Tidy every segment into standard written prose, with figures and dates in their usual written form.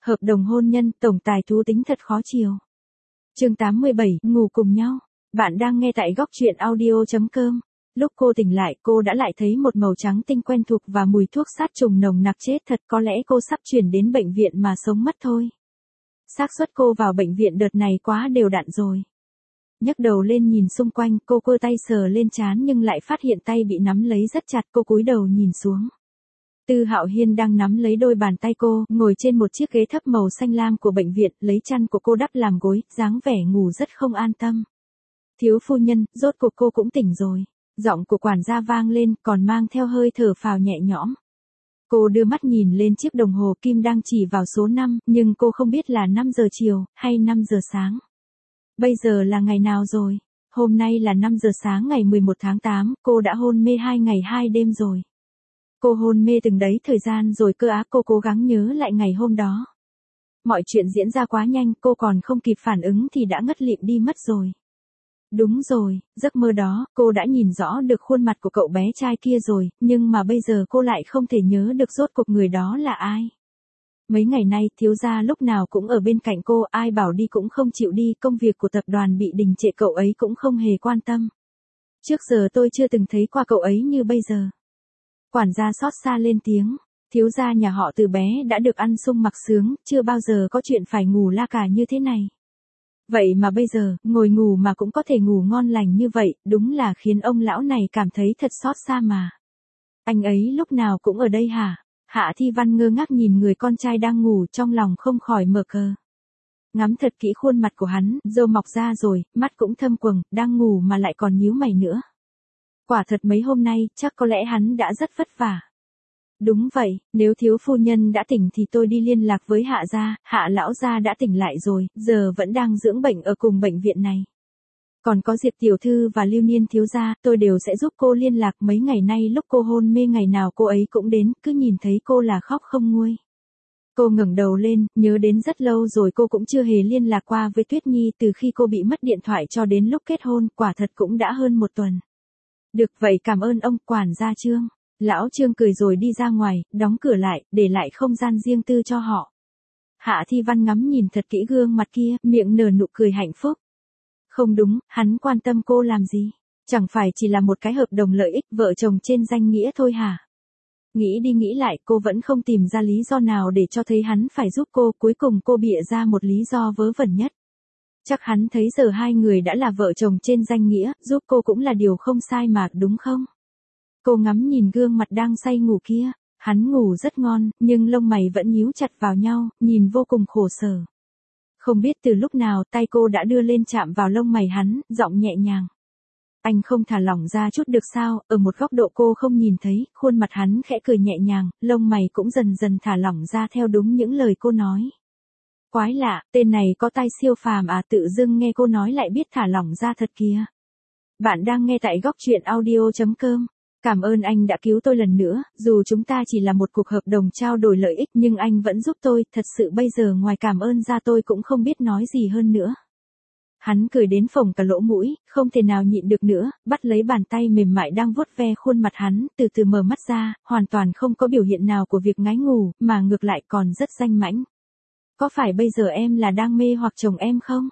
Hợp đồng hôn nhân, tổng tài thú tính thật khó chiều. Chương 87, ngủ cùng nhau. Bạn đang nghe tại góc truyện audio.com. Lúc cô tỉnh lại, cô đã lại thấy một màu trắng tinh quen thuộc và mùi thuốc sát trùng nồng nặc chết thật, có lẽ cô sắp chuyển đến bệnh viện mà sống mất thôi. Xác suất cô vào bệnh viện đợt này quá đều đặn rồi. Nhấc đầu lên nhìn xung quanh, cô giơ tay sờ lên trán nhưng lại phát hiện tay bị nắm lấy rất chặt, cô cúi đầu nhìn xuống. Tư Hạo Hiên đang nắm lấy đôi bàn tay cô, ngồi trên một chiếc ghế thấp màu xanh lam của bệnh viện, lấy chăn của cô đắp làm gối, dáng vẻ ngủ rất không an tâm. Thiếu phu nhân, rốt cuộc cô cũng tỉnh rồi. Giọng của quản gia vang lên, còn mang theo hơi thở phào nhẹ nhõm. Cô đưa mắt nhìn lên chiếc đồng hồ kim đang chỉ vào số 5, nhưng cô không biết là 5 giờ chiều, hay 5 giờ sáng. Bây giờ là ngày nào rồi? Hôm nay là 5 giờ sáng ngày 11 tháng 8, cô đã hôn mê 2 ngày 2 đêm rồi. Cô hôn mê từng đấy thời gian rồi cơ á, cô cố gắng nhớ lại ngày hôm đó. Mọi chuyện diễn ra quá nhanh, cô còn không kịp phản ứng thì đã ngất lịm đi mất rồi. Đúng rồi, giấc mơ đó, cô đã nhìn rõ được khuôn mặt của cậu bé trai kia rồi, nhưng mà bây giờ cô lại không thể nhớ được rốt cuộc người đó là ai. Mấy ngày nay, thiếu gia lúc nào cũng ở bên cạnh cô, ai bảo đi cũng không chịu đi, công việc của tập đoàn bị đình trệ cậu ấy cũng không hề quan tâm. Trước giờ tôi chưa từng thấy qua cậu ấy như bây giờ. Quản gia xót xa lên tiếng, thiếu gia nhà họ từ bé đã được ăn sung mặc sướng, chưa bao giờ có chuyện phải ngủ la cà như thế này. Vậy mà bây giờ, ngồi ngủ mà cũng có thể ngủ ngon lành như vậy, đúng là khiến ông lão này cảm thấy thật xót xa mà. Anh ấy lúc nào cũng ở đây hả? Hạ Thi Văn ngơ ngác nhìn người con trai đang ngủ, trong lòng không khỏi mở cờ. Ngắm thật kỹ khuôn mặt của hắn, râu mọc ra rồi, mắt cũng thâm quầng, đang ngủ mà lại còn nhíu mày nữa. Quả thật mấy hôm nay, chắc có lẽ hắn đã rất vất vả. Đúng vậy, nếu thiếu phu nhân đã tỉnh thì tôi đi liên lạc với Hạ gia, Hạ lão gia đã tỉnh lại rồi, giờ vẫn đang dưỡng bệnh ở cùng bệnh viện này. Còn có Diệp tiểu thư và Lưu Niên thiếu gia, tôi đều sẽ giúp cô liên lạc, mấy ngày nay lúc cô hôn mê ngày nào cô ấy cũng đến, cứ nhìn thấy cô là khóc không nguôi. Cô ngẩng đầu lên, nhớ đến rất lâu rồi cô cũng chưa hề liên lạc qua với Tuyết Nhi, từ khi cô bị mất điện thoại cho đến lúc kết hôn, quả thật cũng đã hơn một tuần. Được vậy, cảm ơn ông quản gia Trương. Lão Trương cười rồi đi ra ngoài, đóng cửa lại, để lại không gian riêng tư cho họ. Hạ Thi Văn ngắm nhìn thật kỹ gương mặt kia, miệng nở nụ cười hạnh phúc. Không đúng, hắn quan tâm cô làm gì? Chẳng phải chỉ là một cái hợp đồng lợi ích vợ chồng trên danh nghĩa thôi hả? Nghĩ đi nghĩ lại, cô vẫn không tìm ra lý do nào để cho thấy hắn phải giúp cô, cuối cùng cô bịa ra một lý do vớ vẩn nhất. Chắc hắn thấy giờ hai người đã là vợ chồng trên danh nghĩa, giúp cô cũng là điều không sai mà, đúng không? Cô ngắm nhìn gương mặt đang say ngủ kia, hắn ngủ rất ngon, nhưng lông mày vẫn nhíu chặt vào nhau, nhìn vô cùng khổ sở. Không biết từ lúc nào tay cô đã đưa lên chạm vào lông mày hắn, giọng nhẹ nhàng. Anh không thả lỏng ra chút được sao? Ở một góc độ cô không nhìn thấy, khuôn mặt hắn khẽ cười nhẹ nhàng, lông mày cũng dần dần thả lỏng ra theo đúng những lời cô nói. Quái lạ, tên này có tai siêu phàm à, tự dưng nghe cô nói lại biết thả lỏng ra thật kìa. Bạn đang nghe tại góc truyện audio.com. Cảm ơn anh đã cứu tôi lần nữa, dù chúng ta chỉ là một cuộc hợp đồng trao đổi lợi ích nhưng anh vẫn giúp tôi, thật sự bây giờ ngoài cảm ơn ra tôi cũng không biết nói gì hơn nữa. Hắn cười đến phồng cả lỗ mũi, không thể nào nhịn được nữa, bắt lấy bàn tay mềm mại đang vuốt ve khuôn mặt hắn, từ từ mở mắt ra, hoàn toàn không có biểu hiện nào của việc ngái ngủ, mà ngược lại còn rất danh mãnh. Có phải bây giờ em là đang mê hoặc chồng em không?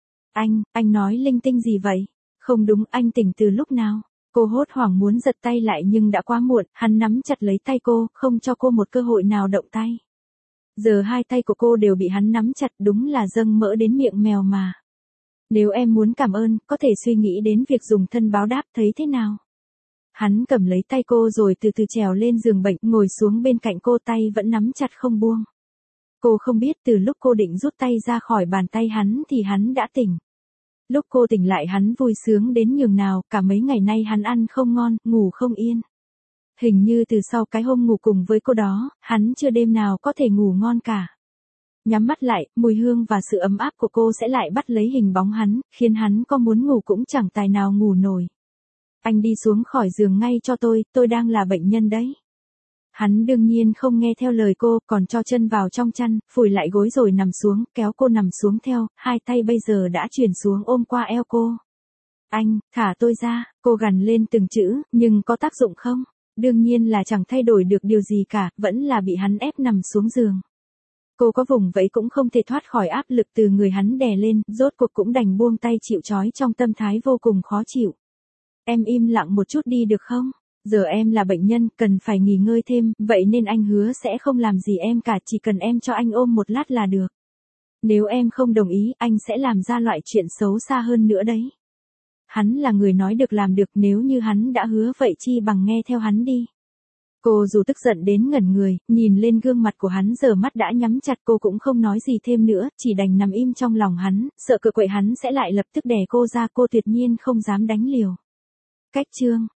Anh nói linh tinh gì vậy? Không đúng, anh tỉnh từ lúc nào? Cô hốt hoảng muốn giật tay lại nhưng đã quá muộn, hắn nắm chặt lấy tay cô, không cho cô một cơ hội nào động tay. Giờ hai tay của cô đều bị hắn nắm chặt, đúng là dâng mỡ đến miệng mèo mà. Nếu em muốn cảm ơn, có thể suy nghĩ đến việc dùng thân báo đáp, thấy thế nào? Hắn cầm lấy tay cô rồi từ từ trèo lên giường bệnh, ngồi xuống bên cạnh cô, tay vẫn nắm chặt không buông. Cô không biết từ lúc cô định rút tay ra khỏi bàn tay hắn thì hắn đã tỉnh. Lúc cô tỉnh lại hắn vui sướng đến nhường nào, cả mấy ngày nay hắn ăn không ngon, ngủ không yên. Hình như từ sau cái hôm ngủ cùng với cô đó, hắn chưa đêm nào có thể ngủ ngon cả. Nhắm mắt lại, mùi hương và sự ấm áp của cô sẽ lại bắt lấy hình bóng hắn, khiến hắn có muốn ngủ cũng chẳng tài nào ngủ nổi. Anh đi xuống khỏi giường ngay cho tôi đang là bệnh nhân đấy. Hắn đương nhiên không nghe theo lời cô, còn cho chân vào trong chăn, phủi lại gối rồi nằm xuống, kéo cô nằm xuống theo, hai tay bây giờ đã chuyển xuống ôm qua eo cô. Anh, thả tôi ra, cô gằn lên từng chữ, nhưng có tác dụng không? Đương nhiên là chẳng thay đổi được điều gì cả, vẫn là bị hắn ép nằm xuống giường. Cô có vùng vẫy cũng không thể thoát khỏi áp lực từ người hắn đè lên, rốt cuộc cũng đành buông tay chịu trói trong tâm thái vô cùng khó chịu. Em im lặng một chút đi được không? Giờ em là bệnh nhân, cần phải nghỉ ngơi thêm, vậy nên anh hứa sẽ không làm gì em cả, chỉ cần em cho anh ôm một lát là được. Nếu em không đồng ý, anh sẽ làm ra loại chuyện xấu xa hơn nữa đấy. Hắn là người nói được làm được, nếu như hắn đã hứa vậy chi bằng nghe theo hắn đi. Cô dù tức giận đến ngẩn người, nhìn lên gương mặt của hắn giờ mắt đã nhắm chặt, cô cũng không nói gì thêm nữa, chỉ đành nằm im trong lòng hắn, sợ cự quậy hắn sẽ lại lập tức đè cô ra, cô tuyệt nhiên không dám đánh liều. Cách chương